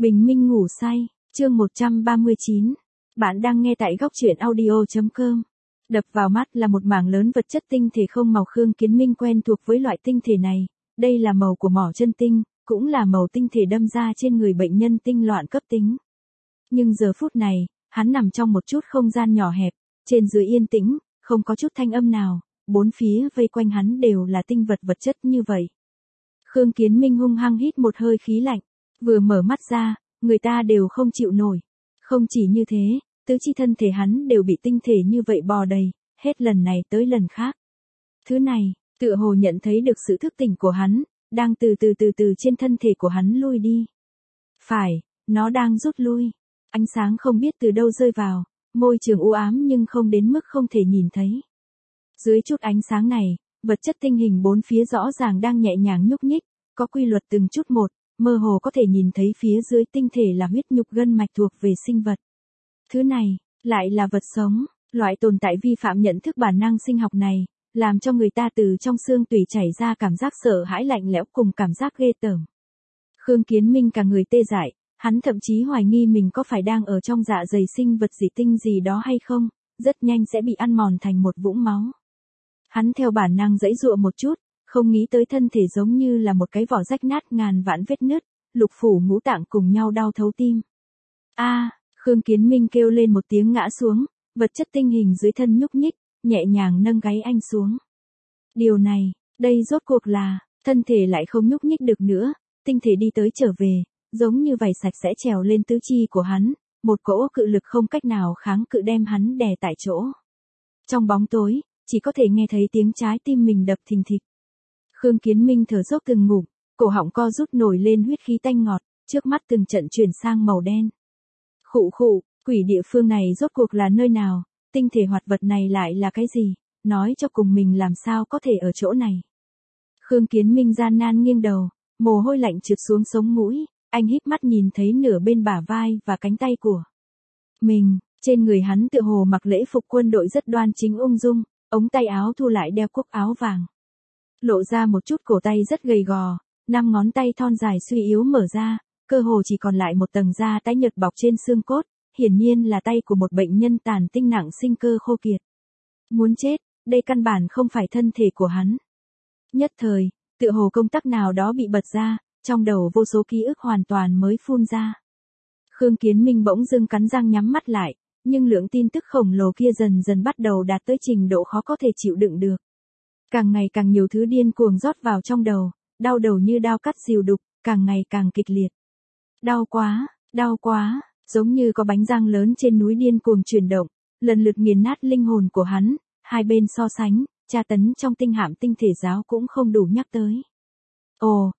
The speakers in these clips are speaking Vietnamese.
Bình minh ngủ say, chương 139. Bạn đang nghe tại góc truyện audio.com. Đập vào mắt là một mảng lớn vật chất tinh thể không màu. Khương Kiến Minh quen thuộc với loại tinh thể này, đây là màu của mỏ chân tinh, cũng là màu tinh thể đâm ra trên người bệnh nhân tinh loạn cấp tính. Nhưng giờ phút này, hắn nằm trong một chút không gian nhỏ hẹp, trên dưới yên tĩnh, không có chút thanh âm nào, bốn phía vây quanh hắn đều là tinh vật chất như vậy. Khương Kiến Minh hung hăng hít một hơi khí lạnh, vừa mở mắt ra, người ta đều không chịu nổi. Không chỉ như thế, tứ chi thân thể hắn đều bị tinh thể như vậy bò đầy, hết lần này tới lần khác. Thứ này, tựa hồ nhận thấy được sự thức tỉnh của hắn, đang từ từ trên thân thể của hắn lui đi. Phải, nó đang rút lui. Ánh sáng không biết từ đâu rơi vào, môi trường u ám nhưng không đến mức không thể nhìn thấy. Dưới chút ánh sáng này, vật chất tinh hình bốn phía rõ ràng đang nhẹ nhàng nhúc nhích, có quy luật từng chút một, mơ hồ có thể nhìn thấy phía dưới tinh thể là huyết nhục gân mạch thuộc về sinh vật. Thứ này, lại là vật sống, loại tồn tại vi phạm nhận thức bản năng sinh học này, làm cho người ta từ trong xương tủy chảy ra cảm giác sợ hãi lạnh lẽo cùng cảm giác ghê tởm. Khương Kiến Minh cả người tê dại, hắn thậm chí hoài nghi mình có phải đang ở trong dạ dày sinh vật dị tinh gì đó hay không, rất nhanh sẽ bị ăn mòn thành một vũng máu. Hắn theo bản năng giãy giụa một chút, không nghĩ tới thân thể giống như là một cái vỏ rách nát ngàn vạn vết nứt, lục phủ ngũ tạng cùng nhau đau thấu tim. Khương Kiến Minh kêu lên một tiếng ngã xuống, vật chất tinh hình dưới thân nhúc nhích, nhẹ nhàng nâng gáy anh xuống. Điều này, đây rốt cuộc là, thân thể lại không nhúc nhích được nữa, tinh thể đi tới trở về, giống như vảy sạch sẽ trèo lên tứ chi của hắn, một cỗ cự lực không cách nào kháng cự đem hắn đè tại chỗ. Trong bóng tối, chỉ có thể nghe thấy tiếng trái tim mình đập thình thịch. Khương Kiến Minh thở dốc từng ngụm, cổ họng co rút nổi lên huyết khí tanh ngọt, trước mắt từng trận chuyển sang màu đen. Khụ, quỷ địa phương này rốt cuộc là nơi nào, tinh thể hoạt vật này lại là cái gì, nói cho cùng mình làm sao có thể ở chỗ này. Khương Kiến Minh gian nan nghiêng đầu, mồ hôi lạnh trượt xuống sống mũi, anh híp mắt nhìn thấy nửa bên bả vai và cánh tay của mình, trên người hắn tựa hồ mặc lễ phục quân đội rất đoan chính ung dung, ống tay áo thu lại đeo cúc áo vàng. Lộ ra một chút cổ tay rất gầy gò, 5 ngón tay thon dài suy yếu mở ra, cơ hồ chỉ còn lại một tầng da tái nhợt bọc trên xương cốt, hiển nhiên là tay của một bệnh nhân tàn tinh nặng sinh cơ khô kiệt. Muốn chết, đây căn bản không phải thân thể của hắn. Nhất thời, tựa hồ công tắc nào đó bị bật ra, trong đầu vô số ký ức hoàn toàn mới phun ra. Khương Kiến Minh bỗng dưng cắn răng nhắm mắt lại, nhưng lượng tin tức khổng lồ kia dần dần bắt đầu đạt tới trình độ khó có thể chịu đựng được. Càng ngày càng nhiều thứ điên cuồng rót vào trong đầu, đau đầu như đao cắt rìu đục, càng ngày càng kịch liệt. Đau quá, giống như có bánh răng lớn trên núi điên cuồng chuyển động, lần lượt nghiền nát linh hồn của hắn, hai bên so sánh, tra tấn trong tinh hạm tinh thể giáo cũng không đủ nhắc tới. Ồ,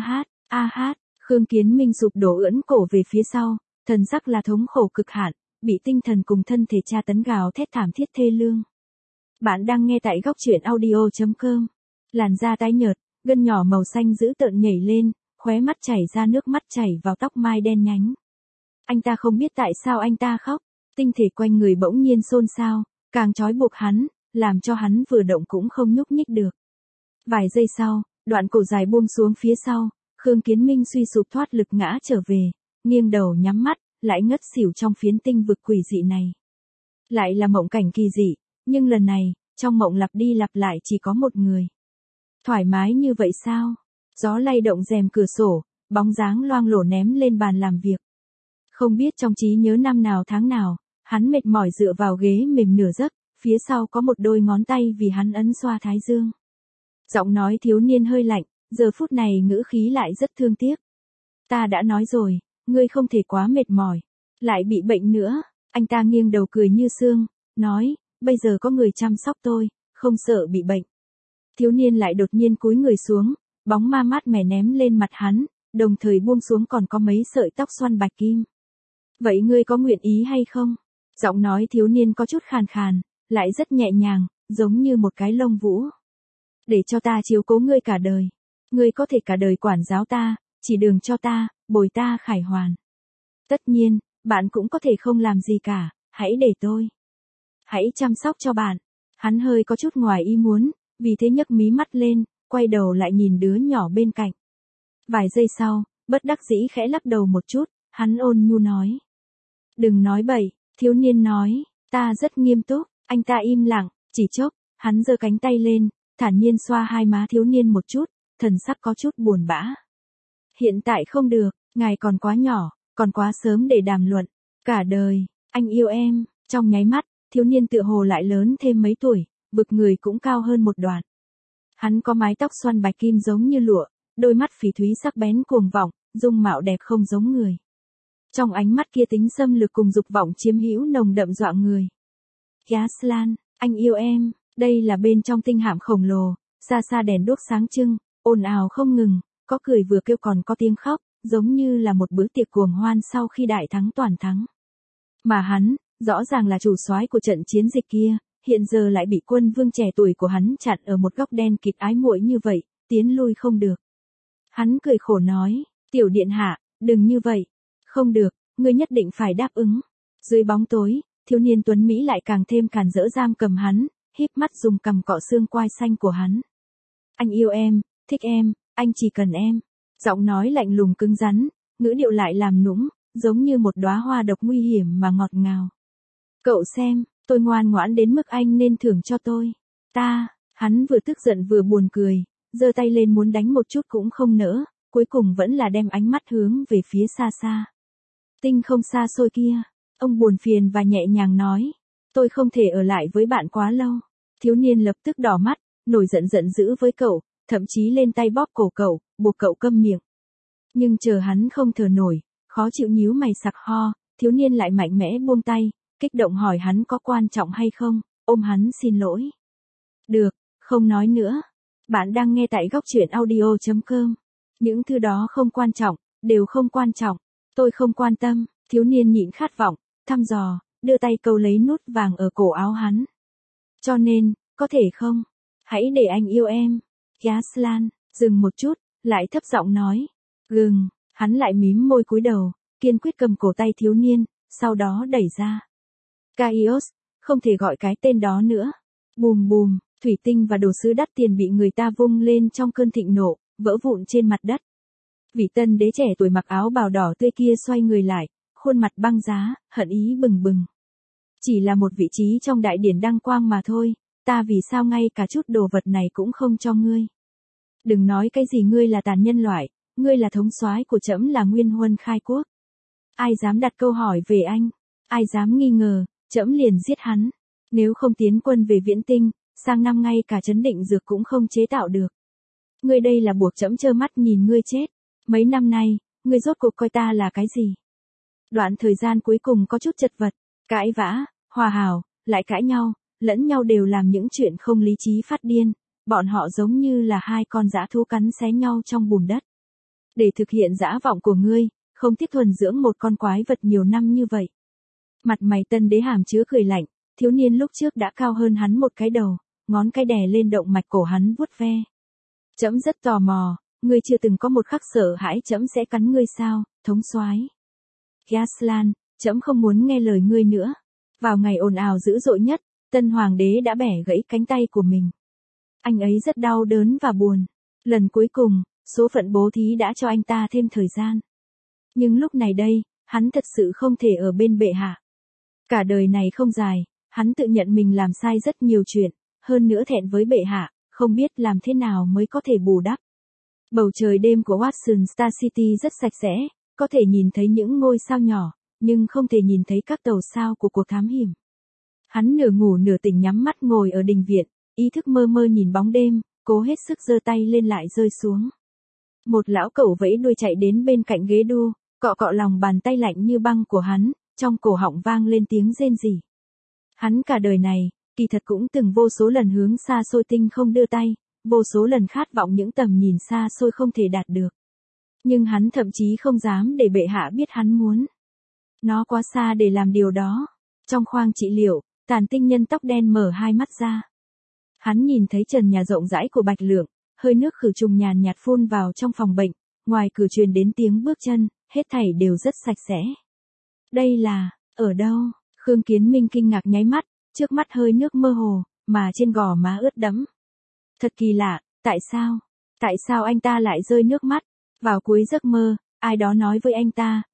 Khương Kiến Minh sụp đổ ưỡn cổ về phía sau, thần sắc là thống khổ cực hạn, bị tinh thần cùng thân thể tra tấn gào thét thảm thiết thê lương. Bạn đang nghe tại góc truyện audio.com. Làn da tái nhợt, gân nhỏ màu xanh dữ tợn nhảy lên, khóe mắt chảy ra nước mắt chảy vào tóc mai đen nhánh. Anh ta không biết tại sao anh ta khóc, tinh thể quanh người bỗng nhiên xôn xao, càng trói buộc hắn, làm cho hắn vừa động cũng không nhúc nhích được. Vài giây sau, đoạn cổ dài buông xuống phía sau, Khương Kiến Minh suy sụp thoát lực ngã trở về, nghiêng đầu nhắm mắt, lại ngất xỉu trong phiến tinh vực quỷ dị này. Lại là mộng cảnh kỳ dị, nhưng lần này, trong mộng lặp đi lặp lại chỉ có một người. Thoải mái như vậy sao? Gió lay động rèm cửa sổ, bóng dáng loang lổ ném lên bàn làm việc. Không biết trong trí nhớ năm nào tháng nào, hắn mệt mỏi dựa vào ghế mềm nửa giấc, phía sau có một đôi ngón tay vì hắn ấn xoa thái dương. Giọng nói thiếu niên hơi lạnh, giờ phút này ngữ khí lại rất thương tiếc. Ta đã nói rồi, ngươi không thể quá mệt mỏi, lại bị bệnh nữa. Anh ta nghiêng đầu cười như sương, nói, bây giờ có người chăm sóc tôi, không sợ bị bệnh. Thiếu niên lại đột nhiên cúi người xuống, bóng ma mát mẻ ném lên mặt hắn, đồng thời buông xuống còn có mấy sợi tóc xoăn bạch kim. Vậy ngươi có nguyện ý hay không? Giọng nói thiếu niên có chút khàn khàn, lại rất nhẹ nhàng, giống như một cái lông vũ. Để cho ta chiếu cố ngươi cả đời. Ngươi có thể cả đời quản giáo ta, chỉ đường cho ta, bồi ta khải hoàn. Tất nhiên, bạn cũng có thể không làm gì cả, hãy để tôi. Hãy chăm sóc cho bạn. Hắn hơi có chút ngoài ý muốn, vì thế nhấc mí mắt lên, quay đầu lại nhìn đứa nhỏ bên cạnh. Vài giây sau, bất đắc dĩ khẽ lắc đầu một chút, Hắn ôn nhu nói. Đừng nói bậy, thiếu niên nói, ta rất nghiêm túc, anh ta im lặng, chỉ chốc, hắn giơ cánh tay lên, thản nhiên xoa hai má thiếu niên một chút, thần sắc có chút buồn bã. Hiện tại không được, ngài còn quá nhỏ, còn quá sớm để đàm luận, cả đời, anh yêu em, trong nháy mắt, thiếu niên tựa hồ lại lớn thêm mấy tuổi, bực người cũng cao hơn một đoạn. Hắn có mái tóc xoăn bạch kim giống như lụa, đôi mắt phỉ thúy sắc bén cuồng vọng, dung mạo đẹp không giống người. Trong ánh mắt kia tính xâm lược cùng dục vọng chiếm hữu nồng đậm dọa người. Yaslan, anh yêu em, đây là bên trong tinh hạm khổng lồ, xa xa đèn đuốc sáng trưng, ồn ào không ngừng, có cười vừa kêu còn có tiếng khóc, giống như là một bữa tiệc cuồng hoan sau khi đại thắng toàn thắng. Mà hắn, rõ ràng là chủ soái của trận chiến dịch kia, hiện giờ lại bị quân vương trẻ tuổi của hắn chặn ở một góc đen kịt ái muội như vậy, tiến lui không được. Hắn cười khổ nói, tiểu điện hạ, đừng như vậy. Không được, ngươi nhất định phải đáp ứng. Dưới bóng tối, thiếu niên tuấn Mỹ lại càng thêm càn rỡ giam cầm hắn, híp mắt dùng cằm cọ xương quai xanh của hắn. Anh yêu em, thích em, anh chỉ cần em. Giọng nói lạnh lùng cứng rắn, ngữ điệu lại làm nũng, giống như một đóa hoa độc nguy hiểm mà ngọt ngào. Cậu xem, tôi ngoan ngoãn đến mức anh nên thưởng cho tôi. Hắn vừa tức giận vừa buồn cười, giơ tay lên muốn đánh một chút cũng không nỡ, cuối cùng vẫn là đem ánh mắt hướng về phía xa xa. Tinh không xa xôi kia, ông buồn phiền và nhẹ nhàng nói, tôi không thể ở lại với bạn quá lâu. Thiếu niên lập tức đỏ mắt, nổi giận giận dữ với cậu, thậm chí lên tay bóp cổ cậu, buộc cậu câm miệng. Nhưng chờ hắn không thở nổi, khó chịu nhíu mày sặc ho, thiếu niên lại mạnh mẽ buông tay, kích động hỏi hắn có quan trọng hay không, ôm hắn xin lỗi. Được, không nói nữa. Bạn đang nghe tại góc truyện audio.com. Những thứ đó không quan trọng, đều không quan trọng. Tôi không quan tâm, thiếu niên nhịn khát vọng, thăm dò, đưa tay câu lấy nút vàng ở cổ áo hắn. Cho nên, có thể không? Hãy để anh yêu em. Yaslan, dừng một chút, lại thấp giọng nói. Hắn lại mím môi cúi đầu, kiên quyết cầm cổ tay thiếu niên, sau đó đẩy ra. Kaios, không thể gọi cái tên đó nữa. Bùm bùm, thủy tinh và đồ sứ đắt tiền bị người ta vung lên trong cơn thịnh nộ, vỡ vụn trên mặt đất. Vị tân đế trẻ tuổi mặc áo bào đỏ tươi kia xoay người lại, khuôn mặt băng giá, hận ý bừng bừng. Chỉ là một vị trí trong đại điển đăng quang mà thôi, ta vì sao ngay cả chút đồ vật này cũng không cho ngươi. Đừng nói cái gì ngươi là tàn nhân loại, ngươi là thống soái của trẫm là Nguyên Huân khai quốc. Ai dám đặt câu hỏi về anh, ai dám nghi ngờ, trẫm liền giết hắn. Nếu không tiến quân về Viễn Tinh, sang năm ngay cả trấn định dược cũng không chế tạo được. Ngươi đây là buộc trẫm trơ mắt nhìn ngươi chết. Mấy năm nay, ngươi rốt cuộc coi ta là cái gì? Đoạn thời gian cuối cùng có chút chật vật, cãi vã, hòa hảo, lại cãi nhau, lẫn nhau đều làm những chuyện không lý trí phát điên, bọn họ giống như là hai con dã thú cắn xé nhau trong bùn đất. Để thực hiện dã vọng của ngươi, không tiếc thuần dưỡng một con quái vật nhiều năm như vậy. Mặt mày tân đế hàm chứa cười lạnh, thiếu niên lúc trước đã cao hơn hắn một cái đầu, ngón cái đè lên động mạch cổ hắn vuốt ve. Trẫm rất tò mò, ngươi chưa từng có một khắc sợ hãi trẫm sẽ cắn ngươi sao, thống soái. Yaslan, trẫm không muốn nghe lời ngươi nữa. Vào ngày ồn ào dữ dội nhất, tân hoàng đế đã bẻ gãy cánh tay của mình. Anh ấy rất đau đớn và buồn. Lần cuối cùng, số phận bố thí đã cho anh ta thêm thời gian. Nhưng lúc này đây, hắn thật sự không thể ở bên bệ hạ. Cả đời này không dài, hắn tự nhận mình làm sai rất nhiều chuyện, hơn nữa thẹn với bệ hạ, không biết làm thế nào mới có thể bù đắp. Bầu trời đêm của Watson Star City rất sạch sẽ, có thể nhìn thấy những ngôi sao nhỏ, nhưng không thể nhìn thấy các tàu sao của cuộc thám hiểm. Hắn nửa ngủ nửa tỉnh nhắm mắt ngồi ở đình viện, ý thức mơ mơ nhìn bóng đêm, cố hết sức giơ tay lên lại rơi xuống. Một lão cẩu vẫy đuôi chạy đến bên cạnh ghế đu, cọ cọ lòng bàn tay lạnh như băng của hắn, trong cổ họng vang lên tiếng rên rỉ. Hắn cả đời này, kỳ thật cũng từng vô số lần hướng xa xôi tinh không đưa tay, vô số lần khát vọng những tầm nhìn xa xôi không thể đạt được. Nhưng hắn thậm chí không dám để bệ hạ biết hắn muốn. Nó quá xa để làm điều đó. Trong khoang trị liệu, tàn tinh nhân tóc đen mở hai mắt ra. Hắn nhìn thấy trần nhà rộng rãi của Bạch Lượng, hơi nước khử trùng nhàn nhạt phun vào trong phòng bệnh, ngoài cửa truyền đến tiếng bước chân, hết thảy đều rất sạch sẽ. Đây là, ở đâu? Khương Kiến Minh kinh ngạc nháy mắt, trước mắt hơi nước mơ hồ, mà trên gò má ướt đẫm. Thật kỳ lạ, tại sao? Tại sao anh ta lại rơi nước mắt? Vào cuối giấc mơ, ai đó nói với anh ta,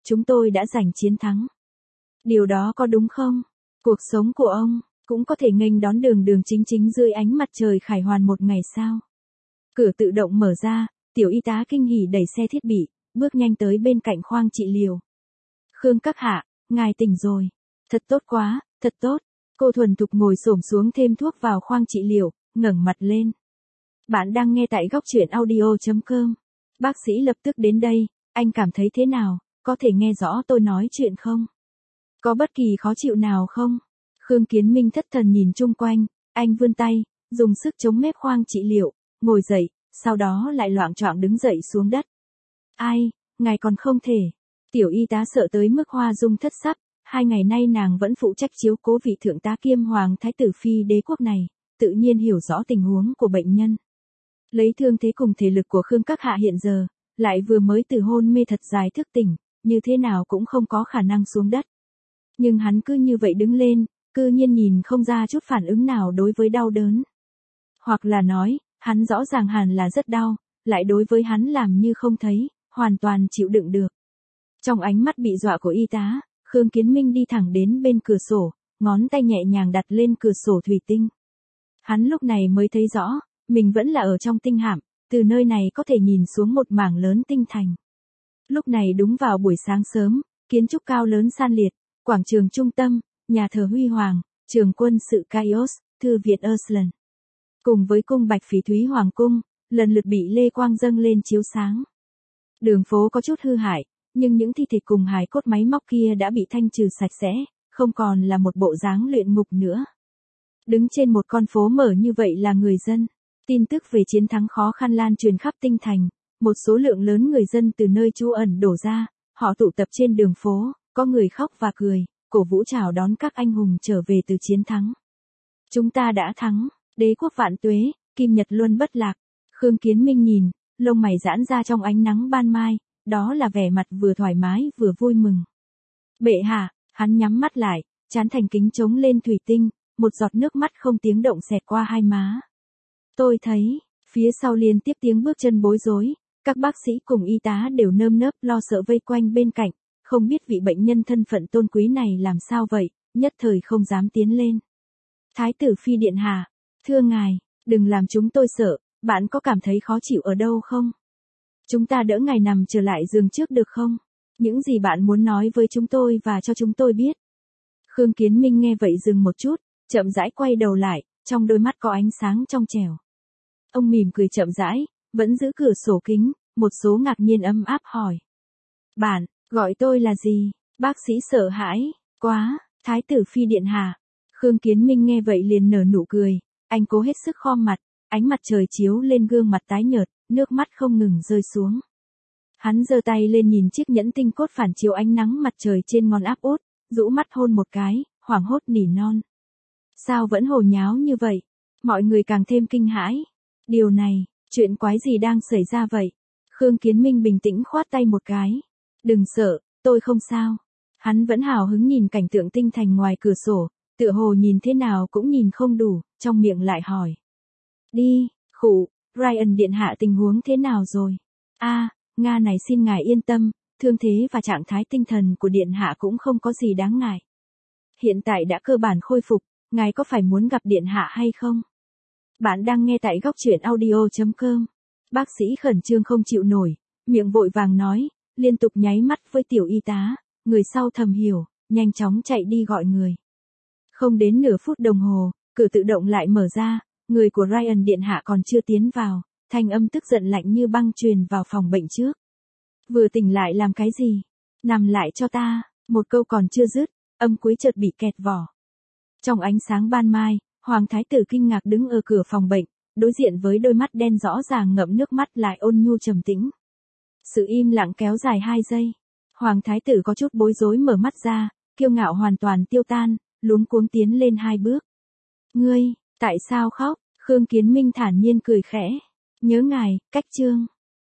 chúng tôi đã giành chiến thắng. Điều đó có đúng không? Cuộc sống của ông cũng có thể nghênh đón đường đường chính chính dưới ánh mặt trời khải hoàn một ngày sao? Cửa tự động mở ra, tiểu y tá kinh hỉ đẩy xe thiết bị, bước nhanh tới bên cạnh khoang trị liệu. Khương các hạ, ngài tỉnh rồi. Thật tốt quá, thật tốt. Cô thuần thục ngồi xổm xuống thêm thuốc vào khoang trị liệu, ngẩng mặt lên. Bạn đang nghe tại góc truyện audio.com. Bác sĩ lập tức đến đây, anh cảm thấy thế nào, có thể nghe rõ tôi nói chuyện không? Có bất kỳ khó chịu nào không? Khương Kiến Minh thất thần nhìn chung quanh, anh vươn tay, dùng sức chống mép khoang trị liệu, ngồi dậy, sau đó lại loạng choạng đứng dậy xuống đất. Ai, ngài còn không thể. Tiểu y tá sợ tới mức hoa dung thất sắc, 2 ngày nay nàng vẫn phụ trách chiếu cố vị thượng tá kiêm hoàng thái tử phi đế quốc này, tự nhiên hiểu rõ tình huống của bệnh nhân. Lấy thương thế cùng thể lực của Khương các hạ hiện giờ, lại vừa mới từ hôn mê thật dài thức tỉnh, như thế nào cũng không có khả năng xuống đất. Nhưng hắn cứ như vậy đứng lên, cư nhiên nhìn không ra chút phản ứng nào đối với đau đớn. Hoặc là nói, hắn rõ ràng hẳn là rất đau, lại đối với hắn làm như không thấy, hoàn toàn chịu đựng được. Trong ánh mắt bị dọa của y tá, Khương Kiến Minh đi thẳng đến bên cửa sổ, ngón tay nhẹ nhàng đặt lên cửa sổ thủy tinh. Hắn lúc này mới thấy rõ, mình vẫn là ở trong tinh hạm, từ nơi này có thể nhìn xuống một mảng lớn tinh thành. Lúc này đúng vào buổi sáng sớm, kiến trúc cao lớn san liệt, quảng trường trung tâm, nhà thờ huy hoàng, trường quân sự Kaios, thư viện Arslan. Cùng với cung bạch phỉ thúy hoàng cung, lần lượt bị lê quang dâng lên chiếu sáng. Đường phố có chút hư hại, nhưng những thi thể cùng hài cốt máy móc kia đã bị thanh trừ sạch sẽ, không còn là một bộ dáng luyện ngục nữa. Đứng trên một con phố mở như vậy là người dân. Tin tức về chiến thắng khó khăn lan truyền khắp tinh thành, một số lượng lớn người dân từ nơi trú ẩn đổ ra, họ tụ tập trên đường phố, có người khóc và cười, cổ vũ chào đón các anh hùng trở về từ chiến thắng. Chúng ta đã thắng, đế quốc vạn tuế, kim nhật luân bất lạc. Khương Kiến Minh nhìn, lông mày giãn ra trong ánh nắng ban mai, đó là vẻ mặt vừa thoải mái vừa vui mừng. Bệ hạ, hắn nhắm mắt lại, trán thành kính trống lên thủy tinh, một giọt nước mắt không tiếng động xẹt qua hai má. Tôi thấy, phía sau liên tiếp tiếng bước chân bối rối, các bác sĩ cùng y tá đều nơm nớp lo sợ vây quanh bên cạnh, không biết vị bệnh nhân thân phận tôn quý này làm sao vậy, nhất thời không dám tiến lên. Thái tử phi điện hạ, thưa ngài, đừng làm chúng tôi sợ, bạn có cảm thấy khó chịu ở đâu không? Chúng ta đỡ ngài nằm trở lại giường trước được không? Những gì bạn muốn nói với chúng tôi và cho chúng tôi biết. Khương Kiến Minh nghe vậy dừng một chút, chậm rãi quay đầu lại, trong đôi mắt có ánh sáng trong trẻo. Ông mỉm cười chậm rãi, vẫn giữ cửa sổ kính, một số ngạc nhiên ấm áp hỏi. Bạn, gọi tôi là gì? Bác sĩ sợ hãi, quá, thái tử phi điện hạ. Khương Kiến Minh nghe vậy liền nở nụ cười, anh cố hết sức khom mặt, ánh mặt trời chiếu lên gương mặt tái nhợt, nước mắt không ngừng rơi xuống. Hắn giơ tay lên nhìn chiếc nhẫn tinh cốt phản chiếu ánh nắng mặt trời trên ngón áp út, rũ mắt hôn một cái, hoảng hốt nỉ non. Sao vẫn hồ nháo như vậy? Mọi người càng thêm kinh hãi. Điều này, chuyện quái gì đang xảy ra vậy? Khương Kiến Minh bình tĩnh khoát tay một cái. Đừng sợ, tôi không sao. Hắn vẫn hào hứng nhìn cảnh tượng tinh thành ngoài cửa sổ, tựa hồ nhìn thế nào cũng nhìn không đủ, trong miệng lại hỏi. Đi, khụ, Ryan điện hạ tình huống thế nào rồi? Nga này xin ngài yên tâm, thương thế và trạng thái tinh thần của điện hạ cũng không có gì đáng ngại. Hiện tại đã cơ bản khôi phục, ngài có phải muốn gặp điện hạ hay không? Bạn đang nghe tại góc truyện audio.com. Bác sĩ khẩn trương không chịu nổi, miệng vội vàng nói, liên tục nháy mắt với tiểu y tá, người sau thầm hiểu, nhanh chóng chạy đi gọi người. Không đến nửa phút đồng hồ, cửa tự động lại mở ra, người của Ryan điện hạ còn chưa tiến vào, thanh âm tức giận lạnh như băng truyền vào phòng bệnh trước. Vừa tỉnh lại làm cái gì? Nằm lại cho ta, một câu còn chưa dứt, âm cuối chợt bị kẹt vỏ. Trong ánh sáng ban mai, Hoàng thái tử kinh ngạc đứng ở cửa phòng bệnh, đối diện với đôi mắt đen rõ ràng ngậm nước mắt lại ôn nhu trầm tĩnh. Sự im lặng kéo dài 2 giây. Hoàng thái tử có chút bối rối mở mắt ra, kiêu ngạo hoàn toàn tiêu tan, luống cuống tiến lên 2 bước. Ngươi, tại sao khóc? Khương Kiến Minh thản nhiên cười khẽ. Nhớ ngài, cách chương.